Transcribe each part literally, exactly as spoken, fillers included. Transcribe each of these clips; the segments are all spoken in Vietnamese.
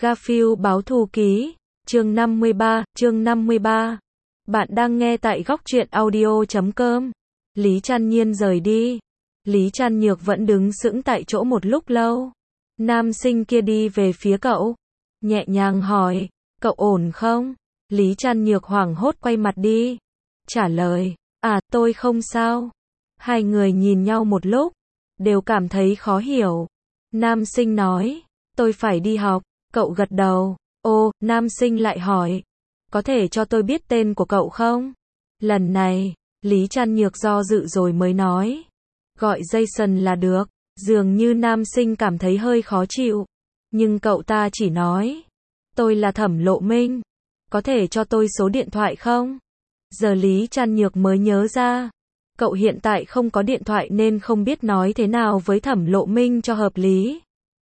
Garfield báo thù ký, chương năm mươi ba, chương năm mươi ba. Bạn đang nghe tại góc truyện audio chấm com. Lý Trăn Nhiên rời đi. Lý Trăn Nhược vẫn đứng sững tại chỗ một lúc lâu. Nam sinh kia đi về phía cậu, nhẹ nhàng hỏi, cậu ổn không? Lý Trăn Nhược hoảng hốt quay mặt đi, trả lời, à, tôi không sao. Hai người nhìn nhau một lúc, đều cảm thấy khó hiểu. Nam sinh nói, tôi phải đi học. Cậu gật đầu. Ô, nam sinh lại hỏi, có thể cho tôi biết tên của cậu không? Lần này, Lý Trăn Nhược do dự rồi mới nói, gọi Jason là được. Dường như nam sinh cảm thấy hơi khó chịu, nhưng cậu ta chỉ nói, tôi là Thẩm Lộ Minh, có thể cho tôi số điện thoại không? Giờ Lý Trăn Nhược mới nhớ ra, cậu hiện tại không có điện thoại nên không biết nói thế nào với Thẩm Lộ Minh cho hợp lý.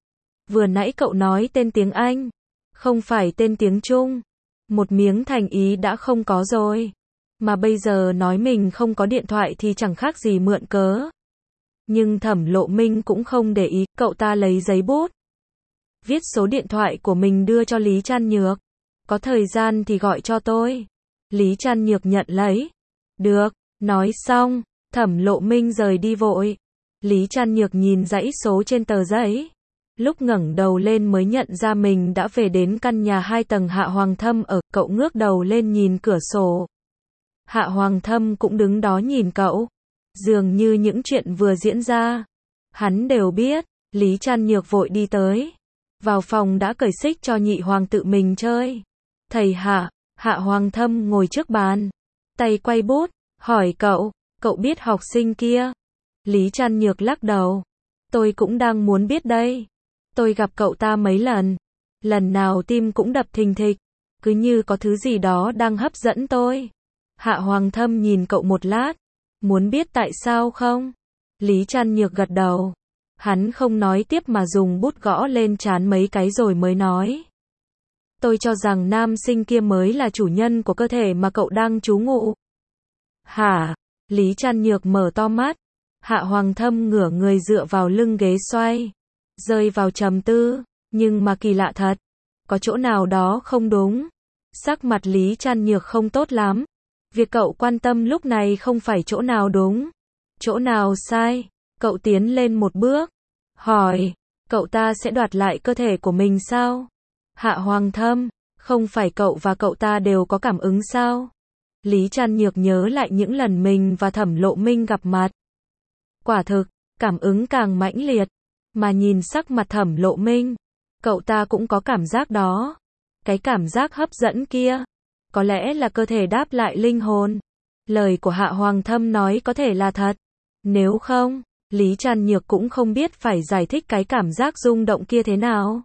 Vừa nãy cậu nói tên tiếng Anh, không phải tên tiếng Trung, một miếng thành ý đã không có rồi, mà bây giờ nói mình không có điện thoại thì chẳng khác gì mượn cớ. Nhưng Thẩm Lộ Minh cũng không để ý, cậu ta lấy giấy bút, viết số điện thoại của mình đưa cho Lý Trăn Nhược. Có thời gian thì gọi cho tôi. Lý Trăn Nhược nhận lấy. Được, nói xong, Thẩm Lộ Minh rời đi vội. Lý Trăn Nhược nhìn dãy số trên tờ giấy. Lúc ngẩng đầu lên mới nhận ra mình đã về đến căn nhà hai tầng Hạ Hoàng Thâm ở, cậu ngước đầu lên nhìn cửa sổ. Hạ Hoàng Thâm cũng đứng đó nhìn cậu. Dường như những chuyện vừa diễn ra, hắn đều biết. Lý Trăn Nhược vội đi tới. Vào phòng đã cởi xích cho nhị hoàng tự mình chơi. Thầy Hạ, Hạ Hoàng Thâm ngồi trước bàn, tay quay bút, hỏi cậu, cậu biết học sinh kia? Lý Trăn Nhược lắc đầu. Tôi cũng đang muốn biết đây. Tôi gặp cậu ta mấy lần. Lần nào tim cũng đập thình thịch. Cứ như có thứ gì đó đang hấp dẫn tôi. Hạ Hoàng Thâm nhìn cậu một lát. Muốn biết tại sao không? Lý Trăn Nhược gật đầu. Hắn không nói tiếp mà dùng bút gõ lên trán mấy cái rồi mới nói. Tôi cho rằng nam sinh kia mới là chủ nhân của cơ thể mà cậu đang trú ngụ. Hả? Lý Trăn Nhược mở to mắt. Hạ Hoàng Thâm ngửa người dựa vào lưng ghế xoay, rơi vào trầm tư. Nhưng mà kỳ lạ thật, có chỗ nào đó không đúng. Sắc mặt Lý Trăn Nhược không tốt lắm. Việc cậu quan tâm lúc này không phải chỗ nào đúng, chỗ nào sai. Cậu tiến lên một bước, hỏi, cậu ta sẽ đoạt lại cơ thể của mình sao? Hạ Hoàng Thâm, không phải cậu và cậu ta đều có cảm ứng sao? Lý Trăn Nhược nhớ lại những lần mình và Thẩm Lộ Minh gặp mặt. Quả thực, cảm ứng càng mãnh liệt. Mà nhìn sắc mặt Thẩm Lộ Minh, cậu ta cũng có cảm giác đó. Cái cảm giác hấp dẫn kia, có lẽ là cơ thể đáp lại linh hồn. Lời của Hạ Hoàng Thâm nói có thể là thật. Nếu không, Lý Trăn Nhược cũng không biết phải giải thích cái cảm giác rung động kia thế nào.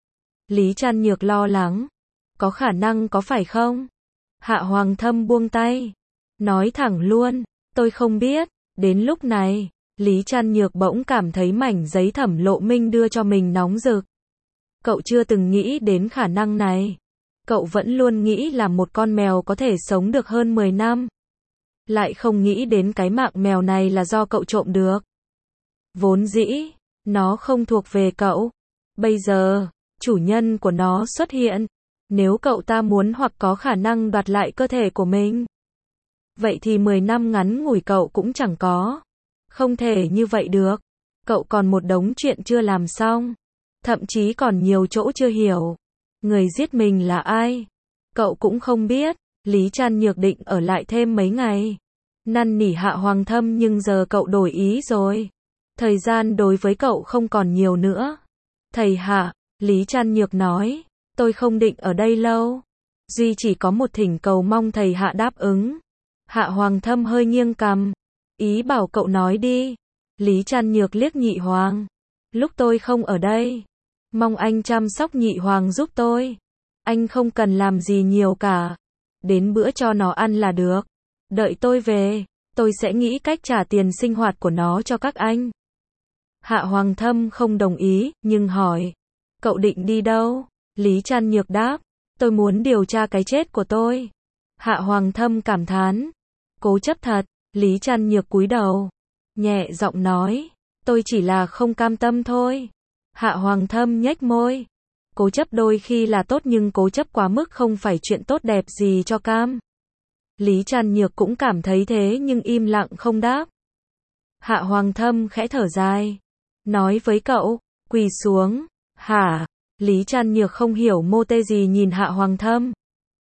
Lý Trăn Nhược lo lắng. Có khả năng có phải không? Hạ Hoàng Thâm buông tay. Nói thẳng luôn, tôi không biết. Đến lúc này, Lý Trăn Nhược bỗng cảm thấy mảnh giấy Thẩm Lộ Minh đưa cho mình nóng rực. Cậu chưa từng nghĩ đến khả năng này. Cậu vẫn luôn nghĩ là một con mèo có thể sống được hơn mười năm. Lại không nghĩ đến cái mạng mèo này là do cậu trộm được. Vốn dĩ, nó không thuộc về cậu. Bây giờ, chủ nhân của nó xuất hiện. Nếu cậu ta muốn hoặc có khả năng đoạt lại cơ thể của mình, vậy thì mười năm ngắn ngủi cậu cũng chẳng có. Không thể như vậy được. Cậu còn một đống chuyện chưa làm xong. Thậm chí còn nhiều chỗ chưa hiểu. Người giết mình là ai? Cậu cũng không biết. Lý Trăn Nhược định ở lại thêm mấy ngày, năn nỉ Hạ Hoàng Thâm, nhưng giờ cậu đổi ý rồi. Thời gian đối với cậu không còn nhiều nữa. Thầy Hạ, Lý Trăn Nhược nói, tôi không định ở đây lâu. Duy chỉ có một thỉnh cầu mong thầy Hạ đáp ứng. Hạ Hoàng Thâm hơi nghiêng cằm. Ý bảo cậu nói đi. Lý Trăn Nhược liếc nhị hoàng. Lúc tôi không ở đây, mong anh chăm sóc nhị hoàng giúp tôi. Anh không cần làm gì nhiều cả. Đến bữa cho nó ăn là được. Đợi tôi về, tôi sẽ nghĩ cách trả tiền sinh hoạt của nó cho các anh. Hạ Hoàng Thâm không đồng ý, nhưng hỏi, cậu định đi đâu? Lý Trăn Nhược đáp, tôi muốn điều tra cái chết của tôi. Hạ Hoàng Thâm cảm thán, cố chấp thật. Lý Trăn Nhược cúi đầu, nhẹ giọng nói, tôi chỉ là không cam tâm thôi. Hạ Hoàng Thâm nhếch môi, Cố chấp đôi khi là tốt nhưng cố chấp quá mức không phải chuyện tốt đẹp gì cho cam. Lý Trăn Nhược cũng cảm thấy thế nhưng im lặng không đáp. Hạ Hoàng Thâm khẽ thở dài. Nói với cậu, quỳ xuống. Hả? Lý Trăn Nhược không hiểu mô tê gì nhìn Hạ Hoàng Thâm.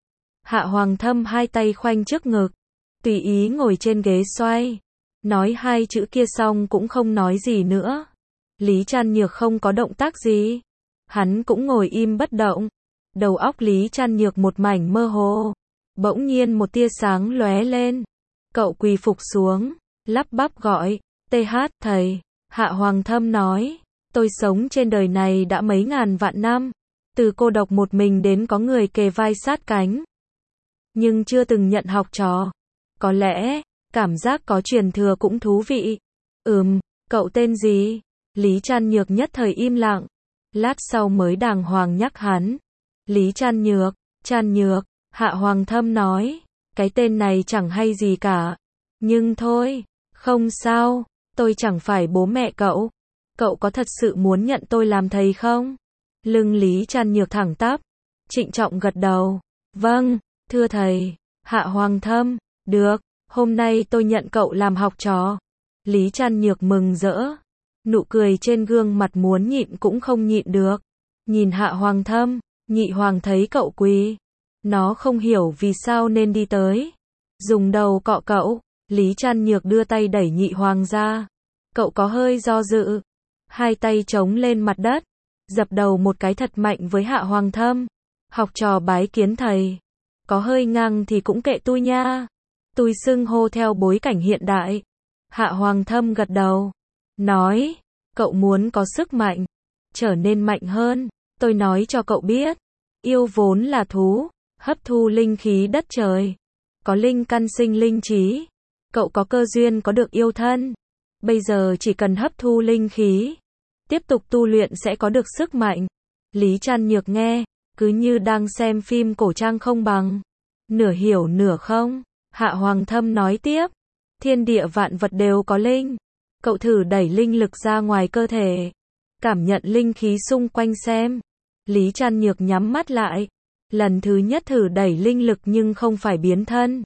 Hạ Hoàng Thâm hai tay khoanh trước ngực. Tùy ý ngồi trên ghế xoay. Nói hai chữ kia xong cũng không nói gì nữa. Lý Trăn Nhược không có động tác gì. Hắn cũng ngồi im bất động. Đầu óc Lý Trăn Nhược một mảnh mơ hồ. Bỗng nhiên một tia sáng lóe lên. Cậu quỳ phục xuống, lắp bắp gọi, tê hát, thầy. Hạ Hoàng Thâm nói, tôi sống trên đời này đã mấy ngàn vạn năm. Từ cô độc một mình đến có người kề vai sát cánh. Nhưng chưa từng nhận học trò. Có lẽ, cảm giác có truyền thừa cũng thú vị. Ừm, cậu tên gì? Lý Trăn Nhược nhất thời im lặng. Lát sau mới đàng hoàng nhắc hắn. Lý Trăn Nhược, Trăn Nhược. Hạ Hoàng Thâm nói, cái tên này chẳng hay gì cả. Nhưng thôi, không sao, tôi chẳng phải bố mẹ cậu. Cậu có thật sự muốn nhận tôi làm thầy không? Lưng Lý Trăn Nhược thẳng tắp, trịnh trọng gật đầu. Vâng, thưa thầy. Hạ Hoàng Thâm, được, hôm nay tôi nhận cậu làm học trò. Lý Trăn Nhược mừng rỡ. Nụ cười trên gương mặt muốn nhịn cũng không nhịn được. Nhìn Hạ Hoàng Thâm, Nhị Hoàng thấy cậu quỳ. Nó không hiểu vì sao nên đi tới. Dùng đầu cọ cậu. Lý Trăn Nhược đưa tay đẩy Nhị Hoàng ra. Cậu có hơi do dự. Hai tay chống lên mặt đất. Dập đầu một cái thật mạnh với Hạ Hoàng Thâm. Học trò bái kiến thầy. Có hơi ngang thì cũng kệ tôi nha. Tôi xưng hô theo bối cảnh hiện đại. Hạ Hoàng Thâm gật đầu. Nói. Cậu muốn có sức mạnh. Trở nên mạnh hơn. Tôi nói cho cậu biết. Yêu vốn là thú. Hấp thu linh khí đất trời. Có linh căn sinh linh trí. Cậu có cơ duyên có được yêu thân. Bây giờ chỉ cần hấp thu linh khí. Tiếp tục tu luyện sẽ có được sức mạnh. Lý Trăn Nhược nghe. Cứ như đang xem phim cổ trang không bằng. Nửa hiểu nửa không. Hạ Hoàng Thâm nói tiếp. Thiên địa vạn vật đều có linh. Cậu thử đẩy linh lực ra ngoài cơ thể. Cảm nhận linh khí xung quanh xem. Lý Trăn Nhược nhắm mắt lại. Lần thứ nhất thử đẩy linh lực nhưng không phải biến thân.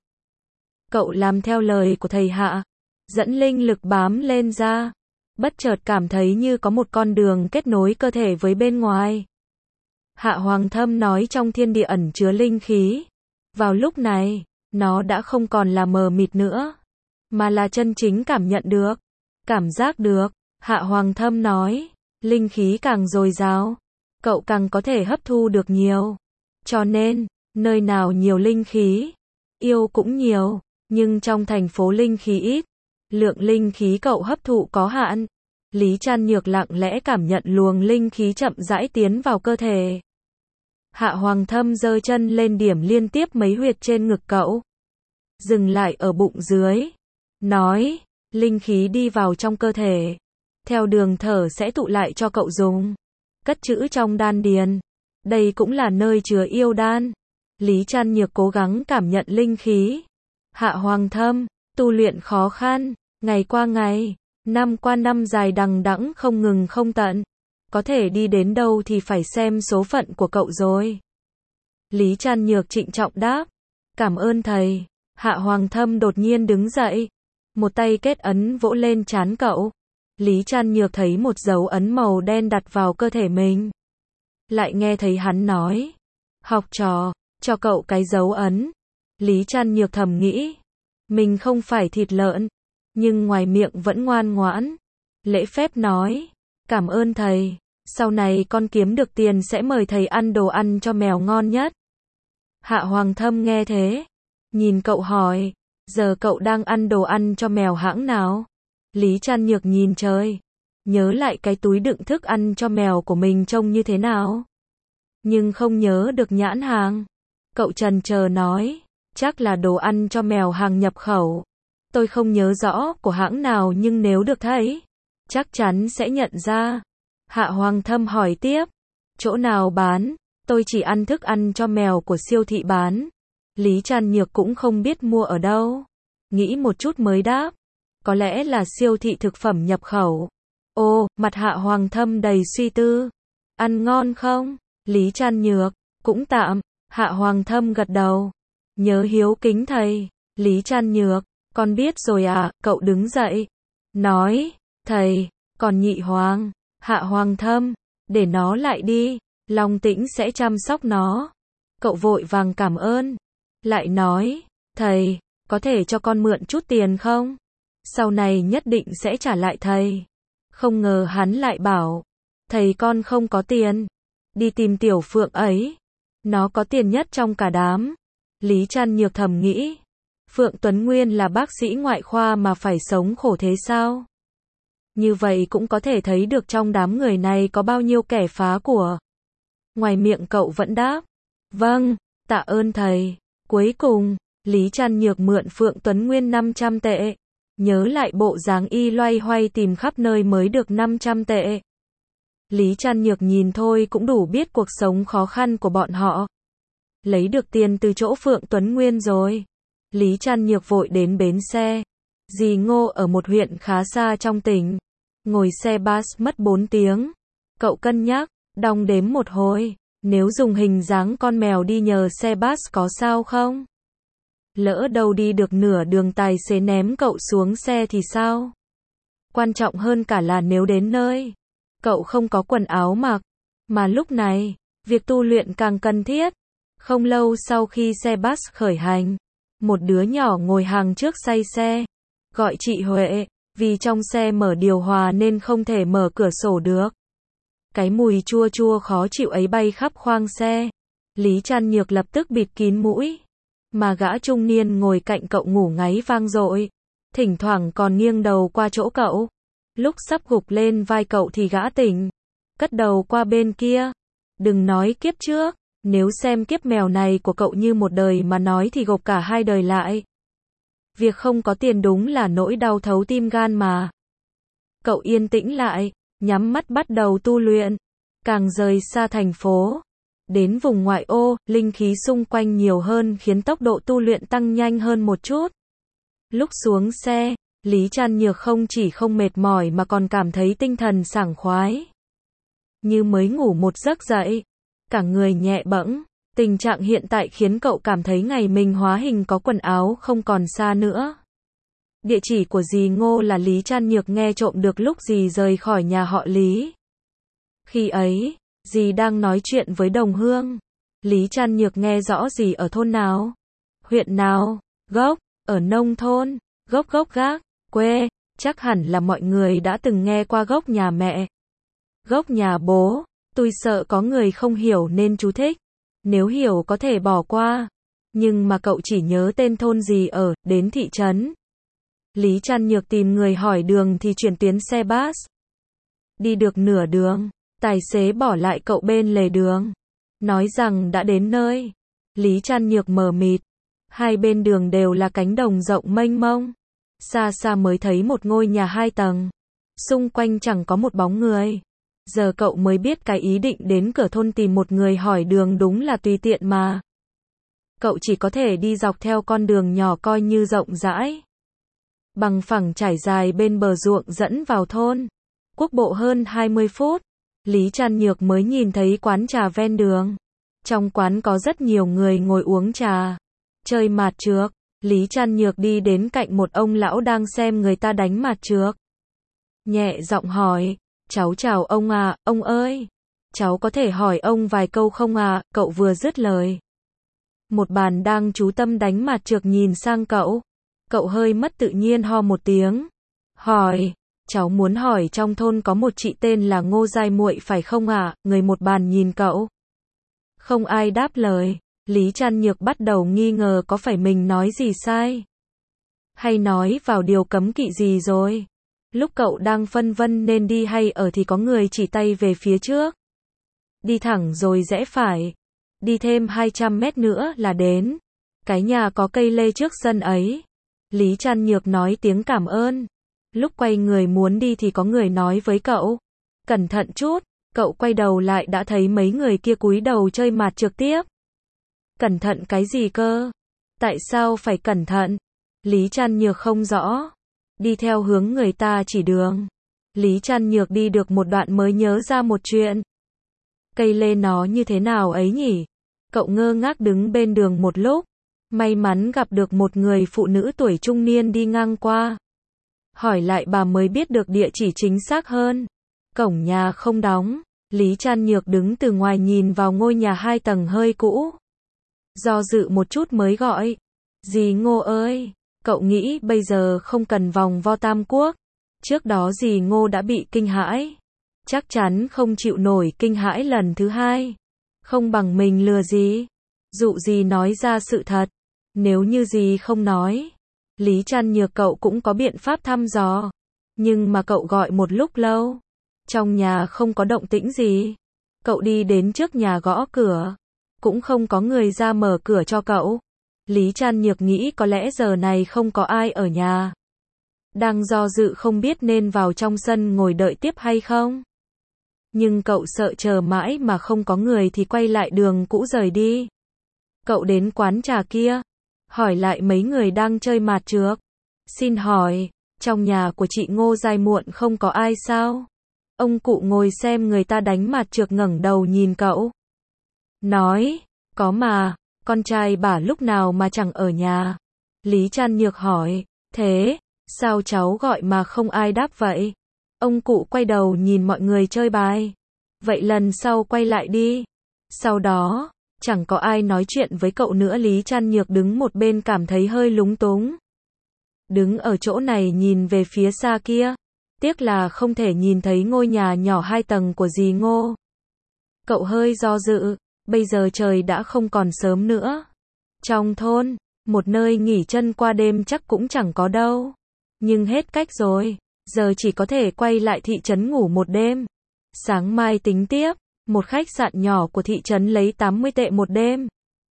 Cậu làm theo lời của thầy Hạ. Dẫn linh lực bám lên ra. Bất chợt cảm thấy như có một con đường kết nối cơ thể với bên ngoài. Hạ Hoàng Thâm nói trong thiên địa ẩn chứa linh khí. Vào lúc này, nó đã không còn là mờ mịt nữa. Mà là chân chính cảm nhận được. Cảm giác được. Hạ Hoàng Thâm nói. Linh khí càng dồi dào. Cậu càng có thể hấp thu được nhiều. Cho nên, nơi nào nhiều linh khí, yêu cũng nhiều, nhưng trong thành phố linh khí ít, lượng linh khí cậu hấp thụ có hạn. Lý Trăn Nhược lặng lẽ cảm nhận luồng linh khí chậm rãi tiến vào cơ thể. Hạ Hoàng Thâm giơ chân lên điểm liên tiếp mấy huyệt trên ngực cậu. Dừng lại ở bụng dưới. Nói, linh khí đi vào trong cơ thể. Theo đường thở sẽ tụ lại cho cậu dùng. Cất trữ trong đan điền. Đây cũng là nơi chứa yêu đan. Lý Trăn Nhược cố gắng cảm nhận linh khí. Hạ Hoàng Thâm, tu luyện khó khăn, ngày qua ngày, năm qua năm dài đằng đẵng không ngừng không tận. Có thể đi đến đâu thì phải xem số phận của cậu rồi. Lý Trăn Nhược trịnh trọng đáp. Cảm ơn thầy. Hạ Hoàng Thâm đột nhiên đứng dậy. Một tay kết ấn vỗ lên trán cậu. Lý Trăn Nhược thấy một dấu ấn màu đen đặt vào cơ thể mình. Lại nghe thấy hắn nói. Học trò, cho cậu cái dấu ấn. Lý Trăn Nhược thầm nghĩ. Mình không phải thịt lợn. Nhưng ngoài miệng vẫn ngoan ngoãn. Lễ phép nói. Cảm ơn thầy. Sau này con kiếm được tiền sẽ mời thầy ăn đồ ăn cho mèo ngon nhất. Hạ Hoàng Thâm nghe thế. Nhìn cậu hỏi. Giờ cậu đang ăn đồ ăn cho mèo hãng nào? Lý Trăn Nhược nhìn trời. Nhớ lại cái túi đựng thức ăn cho mèo của mình trông như thế nào. Nhưng không nhớ được nhãn hàng. Cậu chần chờ nói. Chắc là đồ ăn cho mèo hàng nhập khẩu. Tôi không nhớ rõ của hãng nào nhưng nếu được thấy, chắc chắn sẽ nhận ra. Hạ Hoàng Thâm hỏi tiếp. Chỗ nào bán? Tôi chỉ ăn thức ăn cho mèo của siêu thị bán. Lý Trăn Nhược cũng không biết mua ở đâu. Nghĩ một chút mới đáp. Có lẽ là siêu thị thực phẩm nhập khẩu. Ồ, mặt Hạ Hoàng Thâm đầy suy tư. Ăn ngon không? Lý Trăn Nhược, cũng tạm. Hạ Hoàng Thâm gật đầu. Nhớ hiếu kính thầy. Lý Trăn Nhược, con biết rồi à, cậu đứng dậy. Nói, thầy, còn Nhị Hoàng. Hạ Hoàng Thâm, để nó lại đi. Long Tĩnh sẽ chăm sóc nó. Cậu vội vàng cảm ơn. Lại nói, thầy, có thể cho con mượn chút tiền không? Sau này nhất định sẽ trả lại thầy. Không ngờ hắn lại bảo, thầy con không có tiền. Đi tìm Tiểu Phượng ấy. Nó có tiền nhất trong cả đám. Lý Trăn Nhược thầm nghĩ. Phượng Tuấn Nguyên là bác sĩ ngoại khoa mà phải sống khổ thế sao? Như vậy cũng có thể thấy được trong đám người này có bao nhiêu kẻ phá của. Ngoài miệng cậu vẫn đáp. Vâng, tạ ơn thầy. Cuối cùng, Lý Trăn Nhược mượn Phượng Tuấn Nguyên năm trăm tệ. Nhớ lại bộ dáng y loay hoay tìm khắp nơi mới được năm trăm tệ. Lý Trăn Nhược nhìn thôi cũng đủ biết cuộc sống khó khăn của bọn họ. Lấy được tiền từ chỗ Phượng Tuấn Nguyên rồi. Lý Trăn Nhược vội đến bến xe. Dì Ngô ở một huyện khá xa trong tỉnh. Ngồi xe bus mất bốn tiếng. Cậu cân nhắc, đong đếm một hồi. Nếu dùng hình dáng con mèo đi nhờ xe bus có sao không? Lỡ đâu đi được nửa đường tài xế ném cậu xuống xe thì sao? Quan trọng hơn cả là nếu đến nơi, cậu không có quần áo mặc. Mà lúc này, việc tu luyện càng cần thiết. Không lâu sau khi xe bus khởi hành, một đứa nhỏ ngồi hàng trước say xe. Gọi chị Huệ, vì trong xe mở điều hòa nên không thể mở cửa sổ được. Cái mùi chua chua khó chịu ấy bay khắp khoang xe. Lý Trăn Nhược lập tức bịt kín mũi. Mà gã trung niên ngồi cạnh cậu ngủ ngáy vang dội. Thỉnh thoảng còn nghiêng đầu qua chỗ cậu. Lúc sắp gục lên vai cậu thì gã tỉnh. Cất đầu qua bên kia. Đừng nói kiếp trước. Nếu xem kiếp mèo này của cậu như một đời mà nói thì gộp cả hai đời lại. Việc không có tiền đúng là nỗi đau thấu tim gan mà. Cậu yên tĩnh lại, nhắm mắt bắt đầu tu luyện. Càng rời xa thành phố, đến vùng ngoại ô, linh khí xung quanh nhiều hơn khiến tốc độ tu luyện tăng nhanh hơn một chút. Lúc xuống xe, Lý Trăn Nhược không chỉ không mệt mỏi mà còn cảm thấy tinh thần sảng khoái. Như mới ngủ một giấc dậy, cả người nhẹ bẫng. Tình trạng hiện tại khiến cậu cảm thấy ngày mình hóa hình có quần áo không còn xa nữa. Địa chỉ của dì Ngô là Lý Trăn Nhược nghe trộm được lúc dì rời khỏi nhà họ Lý. Khi ấy, dì đang nói chuyện với đồng hương. Lý Trăn Nhược nghe rõ dì ở thôn nào, huyện nào, gốc, ở nông thôn, gốc gốc gác, quê, chắc hẳn là mọi người đã từng nghe qua gốc nhà mẹ, gốc nhà bố. Tôi sợ có người không hiểu nên chú thích. Nếu hiểu có thể bỏ qua. Nhưng mà cậu chỉ nhớ tên thôn gì ở, đến thị trấn. Lý Trăn Nhược tìm người hỏi đường thì chuyển tuyến xe bus. Đi được nửa đường, tài xế bỏ lại cậu bên lề đường. Nói rằng đã đến nơi. Lý Trăn Nhược mờ mịt. Hai bên đường đều là cánh đồng rộng mênh mông. Xa xa mới thấy một ngôi nhà hai tầng. Xung quanh chẳng có một bóng người. Giờ cậu mới biết cái ý định đến cửa thôn tìm một người hỏi đường đúng là tùy tiện mà. Cậu chỉ có thể đi dọc theo con đường nhỏ coi như rộng rãi. Bằng phẳng trải dài bên bờ ruộng dẫn vào thôn. Quốc bộ hơn hai mươi phút. Lý Trăn Nhược mới nhìn thấy quán trà ven đường. Trong quán có rất nhiều người ngồi uống trà, chơi mạt trược. Lý Trăn Nhược đi đến cạnh một ông lão đang xem người ta đánh mạt trược. Nhẹ giọng hỏi. Cháu chào ông à, ông ơi. Cháu có thể hỏi ông vài câu không à, cậu vừa dứt lời. Một bàn đang chú tâm đánh mạt trược nhìn sang cậu. Cậu hơi mất tự nhiên ho một tiếng. Hỏi, cháu muốn hỏi trong thôn có một chị tên là Ngô Giai Muội phải không à, người một bàn nhìn cậu. Không ai đáp lời. Lý Trăn Nhược bắt đầu nghi ngờ có phải mình nói gì sai. Hay nói vào điều cấm kỵ gì rồi. Lúc cậu đang phân vân nên đi hay ở thì có người chỉ tay về phía trước. Đi thẳng rồi rẽ phải. Đi thêm hai trăm mét nữa là đến. Cái nhà có cây lê trước sân ấy. Lý Trăn Nhược nói tiếng cảm ơn. Lúc quay người muốn đi thì có người nói với cậu. Cẩn thận chút. Cậu quay đầu lại đã thấy mấy người kia cúi đầu chơi mạt trược tiếp. Cẩn thận cái gì cơ? Tại sao phải cẩn thận? Lý Trăn Nhược không rõ. Đi theo hướng người ta chỉ đường. Lý Trăn Nhược đi được một đoạn mới nhớ ra một chuyện. Cây lê nó như thế nào ấy nhỉ? Cậu ngơ ngác đứng bên đường một lúc. May mắn gặp được một người phụ nữ tuổi trung niên đi ngang qua. Hỏi lại bà mới biết được địa chỉ chính xác hơn. Cổng nhà không đóng. Lý Trăn Nhược đứng từ ngoài nhìn vào ngôi nhà hai tầng hơi cũ. Do dự một chút mới gọi. Dì Ngô ơi! Cậu nghĩ bây giờ không cần vòng vo Tam Quốc. Trước đó dì Ngô đã bị kinh hãi. Chắc chắn không chịu nổi kinh hãi lần thứ hai. Không bằng mình lừa dì. Dụ dì nói ra sự thật. Nếu như dì không nói. Lý Trăn Nhược cậu cũng có biện pháp thăm dò. Nhưng mà cậu gọi một lúc lâu. Trong nhà không có động tĩnh gì. Cậu đi đến trước nhà gõ cửa. Cũng không có người ra mở cửa cho cậu. Lý Trăn Nhược nghĩ có lẽ giờ này không có ai ở nhà. Đang do dự không biết nên vào trong sân ngồi đợi tiếp hay không. Nhưng cậu sợ chờ mãi mà không có người thì quay lại đường cũ rời đi. Cậu đến quán trà kia. Hỏi lại mấy người đang chơi mạt trược. Xin hỏi, trong nhà của chị Ngô dài muộn không có ai sao? Ông cụ ngồi xem người ta đánh mạt trược ngẩng đầu nhìn cậu. Nói, có mà, con trai bà lúc nào mà chẳng ở nhà. Lý Trăn Nhược hỏi, thế, sao cháu gọi mà không ai đáp vậy? Ông cụ quay đầu nhìn mọi người chơi bài. Vậy lần sau quay lại đi. Sau đó, chẳng có ai nói chuyện với cậu nữa. Lý Trăn Nhược đứng một bên cảm thấy hơi lúng túng. Đứng ở chỗ này nhìn về phía xa kia. Tiếc là không thể nhìn thấy ngôi nhà nhỏ hai tầng của dì Ngô. Cậu hơi do dự. Bây giờ trời đã không còn sớm nữa. Trong thôn, một nơi nghỉ chân qua đêm chắc cũng chẳng có đâu. Nhưng hết cách rồi. Giờ chỉ có thể quay lại thị trấn ngủ một đêm. Sáng mai tính tiếp. Một khách sạn nhỏ của thị trấn lấy tám mươi tệ một đêm.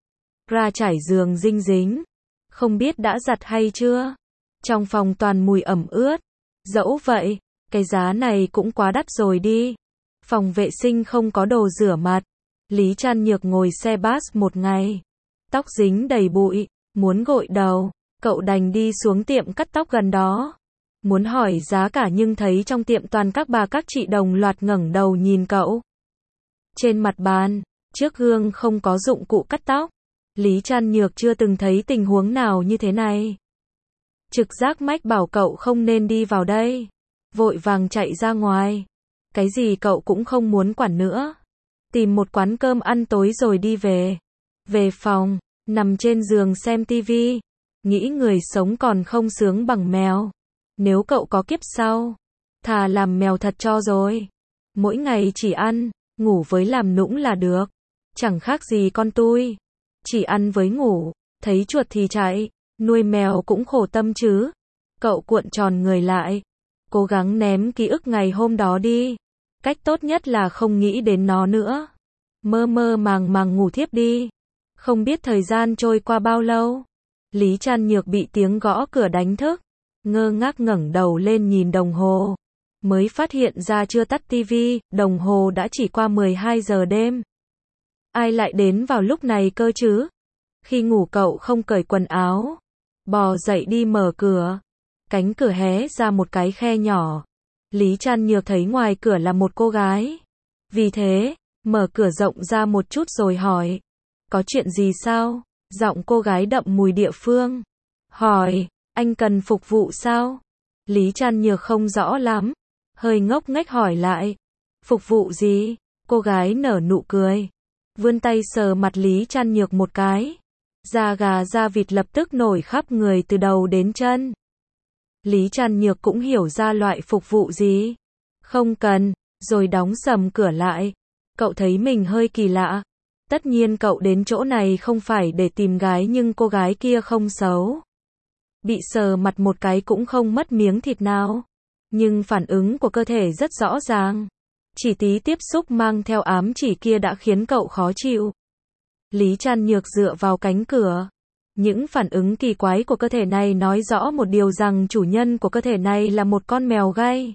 Ra trải giường dinh dính. Không biết đã giặt hay chưa. Trong phòng toàn mùi ẩm ướt. Dẫu vậy, cái giá này cũng quá đắt rồi đi. Phòng vệ sinh không có đồ rửa mặt. Lý Trăn Nhược ngồi xe bus một ngày. Tóc dính đầy bụi. Muốn gội đầu. Cậu đành đi xuống tiệm cắt tóc gần đó. Muốn hỏi giá cả nhưng thấy trong tiệm toàn các bà các chị đồng loạt ngẩng đầu nhìn cậu. Trên mặt bàn, trước gương không có dụng cụ cắt tóc. Lý Trăn Nhược chưa từng thấy tình huống nào như thế này. Trực giác mách bảo cậu không nên đi vào đây. Vội vàng chạy ra ngoài. Cái gì cậu cũng không muốn quản nữa. Tìm một quán cơm ăn tối rồi đi về. Về phòng, nằm trên giường xem tivi. Nghĩ người sống còn không sướng bằng mèo. Nếu cậu có kiếp sau, thà làm mèo thật cho rồi. Mỗi ngày chỉ ăn, ngủ với làm nũng là được. Chẳng khác gì con tui. Chỉ ăn với ngủ, thấy chuột thì chạy. Nuôi mèo cũng khổ tâm chứ. Cậu cuộn tròn người lại. Cố gắng ném ký ức ngày hôm đó đi. Cách tốt nhất là không nghĩ đến nó nữa. Mơ mơ màng màng ngủ thiếp đi. Không biết thời gian trôi qua bao lâu. Lý Trăn Nhược bị tiếng gõ cửa đánh thức. Ngơ ngác ngẩng đầu lên nhìn đồng hồ. Mới phát hiện ra chưa tắt tivi, đồng hồ đã chỉ qua mười hai giờ đêm. Ai lại đến vào lúc này cơ chứ? Khi ngủ cậu không cởi quần áo. Bò dậy đi mở cửa. Cánh cửa hé ra một cái khe nhỏ. Lý Trăn Nhược thấy ngoài cửa là một cô gái. Vì thế, mở cửa rộng ra một chút rồi hỏi. Có chuyện gì sao? Giọng cô gái đậm mùi địa phương. Hỏi, anh cần phục vụ sao? Lý Trăn Nhược không rõ lắm. Hơi ngốc nghếch hỏi lại. Phục vụ gì? Cô gái nở nụ cười. Vươn tay sờ mặt Lý Trăn Nhược một cái. Da gà da vịt lập tức nổi khắp người từ đầu đến chân. Lý Trăn Nhược cũng hiểu ra loại phục vụ gì. Không cần, rồi đóng sầm cửa lại. Cậu thấy mình hơi kỳ lạ. Tất nhiên cậu đến chỗ này không phải để tìm gái nhưng cô gái kia không xấu. Bị sờ mặt một cái cũng không mất miếng thịt nào. Nhưng phản ứng của cơ thể rất rõ ràng. Chỉ tí tiếp xúc mang theo ám chỉ kia đã khiến cậu khó chịu. Lý Trăn Nhược dựa vào cánh cửa. Những phản ứng kỳ quái của cơ thể này nói rõ một điều rằng chủ nhân của cơ thể này là một con mèo gai.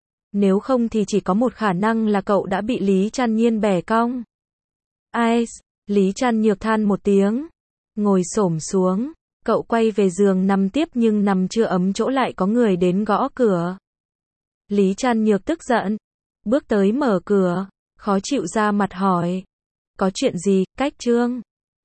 Nếu không thì chỉ có một khả năng là cậu đã bị Lý Trăn Nhiên bẻ cong. Ai? Lý Trăn Nhược than một tiếng. Ngồi xổm xuống. Cậu quay về giường nằm tiếp nhưng nằm chưa ấm chỗ lại có người đến gõ cửa. Lý Trăn Nhược tức giận. Bước tới mở cửa. Khó chịu ra mặt hỏi. Có chuyện gì, Cách Trương?